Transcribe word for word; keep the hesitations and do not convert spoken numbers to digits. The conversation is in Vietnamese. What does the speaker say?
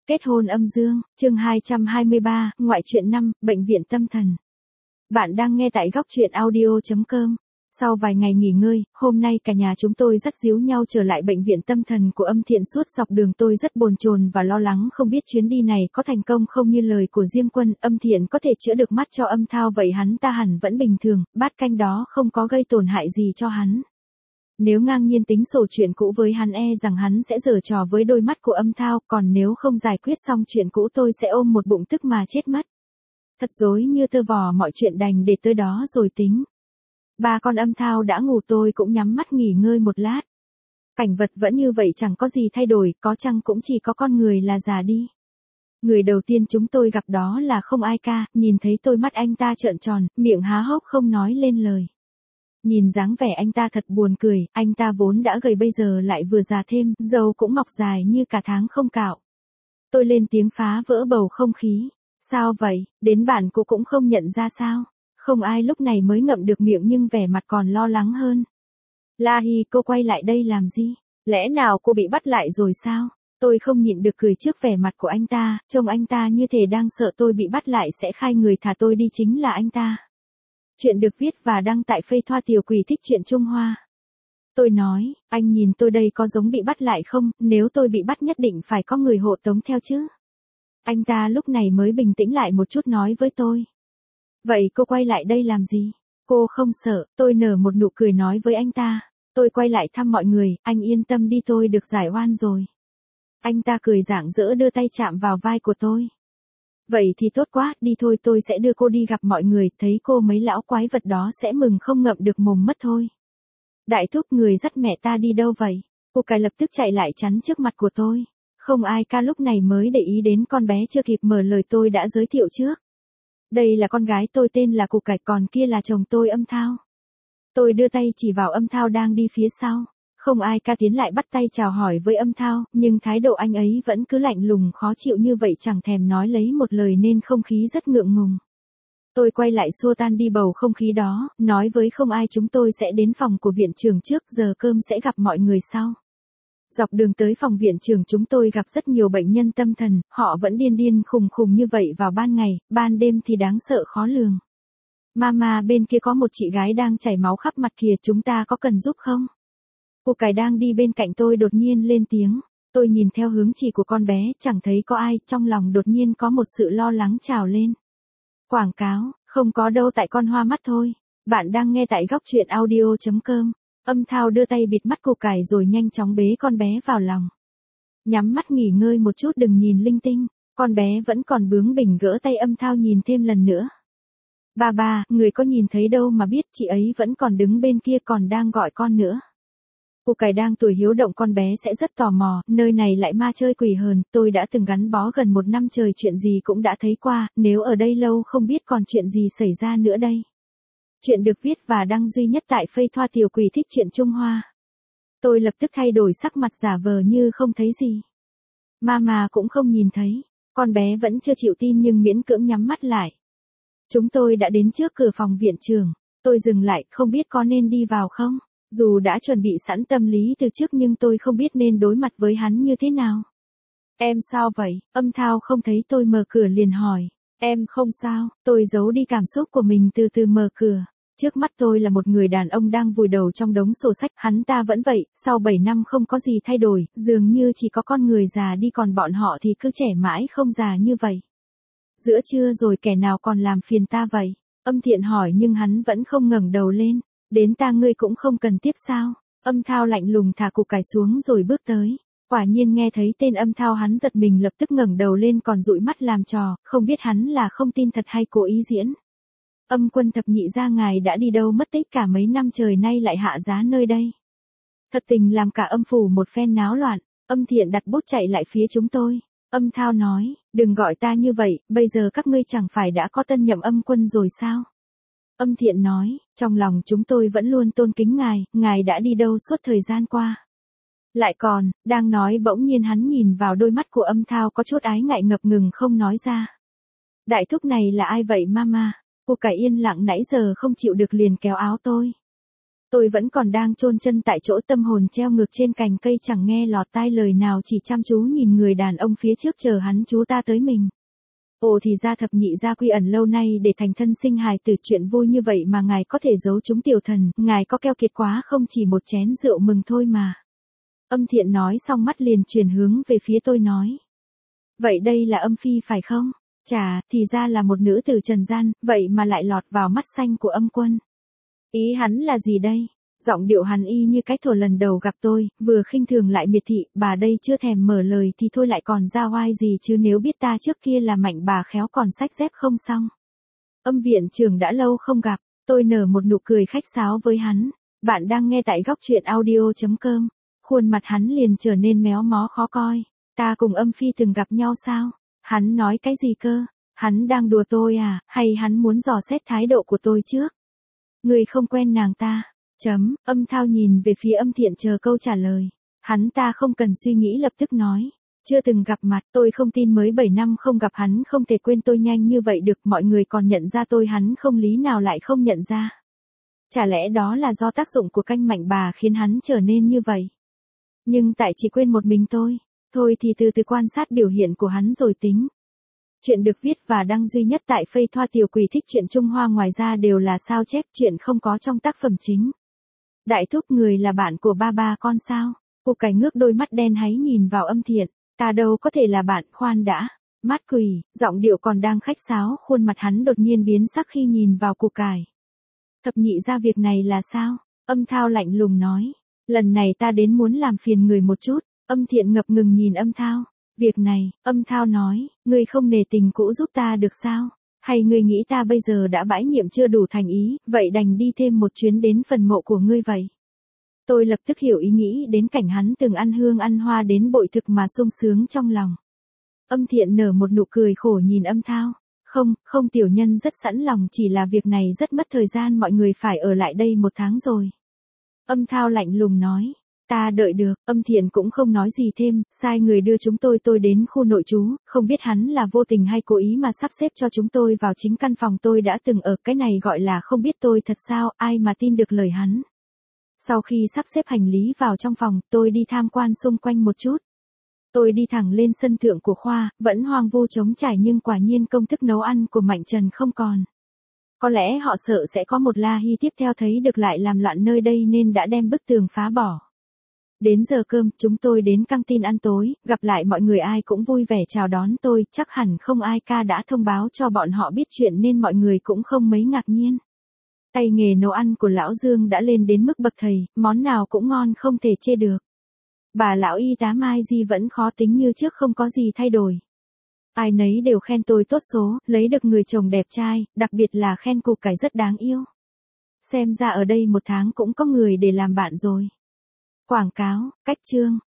Kết hôn âm dương, chương hai trăm hai mươi ba, ngoại truyện năm, bệnh viện tâm thần. Bạn đang nghe tại góc truyện audio chấm com. Sau vài ngày nghỉ ngơi, hôm nay cả nhà chúng tôi dắt díu nhau trở lại bệnh viện tâm thần của Âm Thiện. Suốt dọc đường tôi rất bồn chồn và lo lắng không biết chuyến đi này có thành công không. Như lời của Diêm Quân, Âm Thiện có thể chữa được mắt cho Âm Thao, vậy hắn ta hẳn vẫn bình thường, bát canh đó không có gây tổn hại gì cho hắn. Nếu ngang nhiên tính sổ chuyện cũ với hắn, e rằng hắn sẽ giở trò với đôi mắt của Âm Thao, còn nếu không giải quyết xong chuyện cũ tôi sẽ ôm một bụng tức mà chết mất. Thật rối như tơ vò, mọi chuyện đành để tới đó rồi tính. Ba con Âm Thao đã ngủ, tôi cũng nhắm mắt nghỉ ngơi một lát. Cảnh vật vẫn như vậy, chẳng có gì thay đổi, có chăng cũng chỉ có con người là già đi. Người đầu tiên chúng tôi gặp đó là Không Ai Ca, nhìn thấy tôi mắt anh ta trợn tròn, miệng há hốc không nói lên lời. Nhìn dáng vẻ anh ta thật buồn cười, anh ta vốn đã gầy bây giờ lại vừa già thêm, râu cũng mọc dài như cả tháng không cạo. Tôi lên tiếng phá vỡ bầu không khí. Sao vậy, đến bạn cô cũng không nhận ra sao? Không Ai lúc này mới ngậm được miệng nhưng vẻ mặt còn lo lắng hơn. La Hi, cô quay lại đây làm gì? Lẽ nào cô bị bắt lại rồi sao? Tôi không nhịn được cười trước vẻ mặt của anh ta, trông anh ta như thể đang sợ tôi bị bắt lại sẽ khai người thả tôi đi chính là anh ta. Chuyện được viết và đăng tại Phây Thoa Tiểu Quỷ Thích Truyện Trung Hoa. Tôi nói, anh nhìn tôi đây có giống bị bắt lại không? Nếu tôi bị bắt nhất định phải có người hộ tống theo chứ. Anh ta lúc này mới bình tĩnh lại một chút nói với tôi. Vậy cô quay lại đây làm gì? Cô không sợ? Tôi nở một nụ cười nói với anh ta. Tôi quay lại thăm mọi người, anh yên tâm đi, tôi được giải oan rồi. Anh ta cười rạng rỡ đưa tay chạm vào vai của tôi. Vậy thì tốt quá, đi thôi, tôi sẽ đưa cô đi gặp mọi người, thấy cô mấy lão quái vật đó sẽ mừng không ngậm được mồm mất thôi. Đại thúc, người dắt mẹ ta đi đâu vậy? Cô cái lập tức chạy lại chắn trước mặt của tôi. Không Ai Ca lúc này mới để ý đến con bé chưa kịp mở lời tôi đã giới thiệu trước. Đây là con gái tôi, tên là Củ Cải, còn kia là chồng tôi, Âm Thao. Tôi đưa tay chỉ vào Âm Thao đang đi phía sau. Không Ai Ca tiến lại bắt tay chào hỏi với Âm Thao, nhưng thái độ anh ấy vẫn cứ lạnh lùng khó chịu như vậy, chẳng thèm nói lấy một lời nên không khí rất ngượng ngùng. Tôi quay lại xua tan đi bầu không khí đó, nói với Không Ai chúng tôi sẽ đến phòng của viện trưởng trước, giờ cơm sẽ gặp mọi người sau. Dọc đường tới phòng viện trưởng chúng tôi gặp rất nhiều bệnh nhân tâm thần, họ vẫn điên điên khùng khùng như vậy vào ban ngày, ban đêm thì đáng sợ khó lường. Mama, bên kia có một chị gái đang chảy máu khắp mặt kìa, chúng ta có cần giúp không? Cô Cải đang đi bên cạnh tôi đột nhiên lên tiếng. Tôi nhìn theo hướng chỉ của con bé, chẳng thấy có ai, trong lòng đột nhiên có một sự lo lắng trào lên. Quảng cáo, không có đâu, tại con hoa mắt thôi. Bạn đang nghe tại góc truyện audio chấm com. Âm Thao đưa tay bịt mắt Cô Cải rồi nhanh chóng bế con bé vào lòng. Nhắm mắt nghỉ ngơi một chút, đừng nhìn linh tinh. Con bé vẫn còn bướng bỉnh gỡ tay Âm Thao nhìn thêm lần nữa. Ba ba, người có nhìn thấy đâu mà biết, chị ấy vẫn còn đứng bên kia còn đang gọi con nữa. Cô Cải đang tuổi hiếu động, con bé sẽ rất tò mò, nơi này lại ma chơi quỷ hờn, tôi đã từng gắn bó gần một năm trời, chuyện gì cũng đã thấy qua, nếu ở đây lâu không biết còn chuyện gì xảy ra nữa đây. Chuyện được viết và đăng duy nhất tại Phây Thoa Tiểu Quỷ Thích Truyện Trung Hoa. Tôi lập tức thay đổi sắc mặt giả vờ như không thấy gì. Mama cũng không nhìn thấy, con bé vẫn chưa chịu tin nhưng miễn cưỡng nhắm mắt lại. Chúng tôi đã đến trước cửa phòng viện trưởng, tôi dừng lại, không biết có nên đi vào không? Dù đã chuẩn bị sẵn tâm lý từ trước nhưng tôi không biết nên đối mặt với hắn như thế nào. Em sao vậy? Âm Thao không thấy tôi mở cửa liền hỏi. Em không sao, tôi giấu đi cảm xúc của mình từ từ mở cửa. Trước mắt tôi là một người đàn ông đang vùi đầu trong đống sổ sách, hắn ta vẫn vậy, sau bảy năm không có gì thay đổi, dường như chỉ có con người già đi còn bọn họ thì cứ trẻ mãi không già như vậy. Giữa trưa rồi, kẻ nào còn làm phiền ta vậy? Âm Thiện hỏi nhưng hắn vẫn không ngẩng đầu lên. Đến ta ngươi cũng không cần tiếp sao? Âm Thao lạnh lùng thả Củ Cải xuống rồi bước tới. Quả nhiên nghe thấy tên Âm Thao hắn giật mình, lập tức ngẩng đầu lên còn dụi mắt làm trò, không biết hắn là không tin thật hay cố ý diễn. Âm Quân thập nhị gia, ngài đã đi đâu mất tích cả mấy năm trời nay lại hạ giá nơi đây? Thật tình làm cả âm phủ một phen náo loạn. Âm Thiện đặt bút chạy lại phía chúng tôi. Âm Thao nói, đừng gọi ta như vậy, bây giờ các ngươi chẳng phải đã có tân nhậm âm quân rồi sao? Âm Thiện nói, trong lòng chúng tôi vẫn luôn tôn kính ngài, ngài đã đi đâu suốt thời gian qua? Lại còn, đang nói bỗng nhiên hắn nhìn vào đôi mắt của Âm Thao có chút ái ngại ngập ngừng không nói ra. Đại thúc này là ai vậy mama? Cô Cải yên lặng nãy giờ không chịu được liền kéo áo tôi. Tôi vẫn còn đang chôn chân tại chỗ, tâm hồn treo ngược trên cành cây, chẳng nghe lọt tai lời nào, chỉ chăm chú nhìn người đàn ông phía trước chờ hắn chú ta tới mình. Ồ, thì ra thập nhị gia quy ẩn lâu nay để thành thân sinh hài tử, chuyện vui như vậy mà ngài có thể giấu chúng tiểu thần, ngài có keo kiệt quá không, chỉ một chén rượu mừng thôi mà. Âm Thiện nói xong mắt liền chuyển hướng về phía tôi nói. Vậy đây là âm phi phải không? Chà, thì ra là một nữ tử trần gian, vậy mà lại lọt vào mắt xanh của Âm Quân. Ý hắn là gì đây? Giọng điệu hắn y như cái thổ lần đầu gặp tôi, vừa khinh thường lại miệt thị, bà đây chưa thèm mở lời thì thôi lại còn ra oai gì chứ, nếu biết ta trước kia là Mạnh bà khéo còn xách dép không xong. Âm viện trưởng đã lâu không gặp, tôi nở một nụ cười khách sáo với hắn. Bạn đang nghe tại góc truyện audio chấm com. Khuôn mặt hắn liền trở nên méo mó khó coi. Ta cùng Âm phi từng gặp nhau sao? Hắn nói cái gì cơ? Hắn đang đùa tôi à, hay hắn muốn dò xét thái độ của tôi trước? Người không quen nàng ta. Chấm, Âm Thao nhìn về phía Âm Thiện chờ câu trả lời. Hắn ta không cần suy nghĩ lập tức nói. Chưa từng gặp mặt, tôi không tin mới bảy năm không gặp hắn không thể quên tôi nhanh như vậy được, mọi người còn nhận ra tôi, hắn không lý nào lại không nhận ra. Chả lẽ đó là do tác dụng của canh Mạnh bà khiến hắn trở nên như vậy? Nhưng tại chỉ quên một mình tôi. Thôi thì từ từ quan sát biểu hiện của hắn rồi tính. Chuyện được viết và đăng duy nhất tại Phây Thoa Tiểu Quỷ Thích Truyện Trung Hoa, ngoài ra đều là sao chép, chuyện không có trong tác phẩm chính. Đại thúc, người là bạn của ba ba con sao? Cục cải ngước đôi mắt đen háy nhìn vào Âm Thiện. Ta đâu có thể là bạn, khoan đã. Mát quỷ, giọng điệu còn đang khách sáo, khuôn mặt hắn đột nhiên biến sắc khi nhìn vào củ cải. Thập nhị ra việc này là sao? Âm Thao lạnh lùng nói. Lần này ta đến muốn làm phiền người một chút. Âm Thiện ngập ngừng nhìn Âm Thao. Việc này, Âm Thao nói, ngươi không nể tình cũ giúp ta được sao? Hay ngươi nghĩ ta bây giờ đã bãi nhiệm chưa đủ thành ý, vậy đành đi thêm một chuyến đến phần mộ của ngươi vậy? Tôi lập tức hiểu ý nghĩ đến cảnh hắn từng ăn hương ăn hoa đến bội thực mà sung sướng trong lòng. Âm Thiện nở một nụ cười khổ nhìn Âm Thao. Không, không, tiểu nhân rất sẵn lòng, chỉ là việc này rất mất thời gian, mọi người phải ở lại đây một tháng rồi. Âm Thao lạnh lùng nói. Ta đợi được. Âm Thiện cũng không nói gì thêm, sai người đưa chúng tôi tôi đến khu nội trú, không biết hắn là vô tình hay cố ý mà sắp xếp cho chúng tôi vào chính căn phòng tôi đã từng ở, cái này gọi là không biết tôi thật sao, ai mà tin được lời hắn. Sau khi sắp xếp hành lý vào trong phòng, tôi đi tham quan xung quanh một chút. Tôi đi thẳng lên sân thượng của khoa, vẫn hoang vu trống trải nhưng quả nhiên công thức nấu ăn của Mạnh Trần không còn. Có lẽ họ sợ sẽ có một La Hy tiếp theo thấy được lại làm loạn nơi đây nên đã đem bức tường phá bỏ. Đến giờ cơm, chúng tôi đến căng tin ăn tối, gặp lại mọi người ai cũng vui vẻ chào đón tôi, chắc hẳn không ai ca đã thông báo cho bọn họ biết chuyện nên mọi người cũng không mấy ngạc nhiên. Tay nghề nấu ăn của lão Dương đã lên đến mức bậc thầy, món nào cũng ngon không thể chê được. Bà lão y tá Mai Di vẫn khó tính như trước, không có gì thay đổi. Ai nấy đều khen tôi tốt số, lấy được người chồng đẹp trai, đặc biệt là khen củ cải rất đáng yêu. Xem ra ở đây một tháng cũng có người để làm bạn rồi. Quảng cáo, cách chương.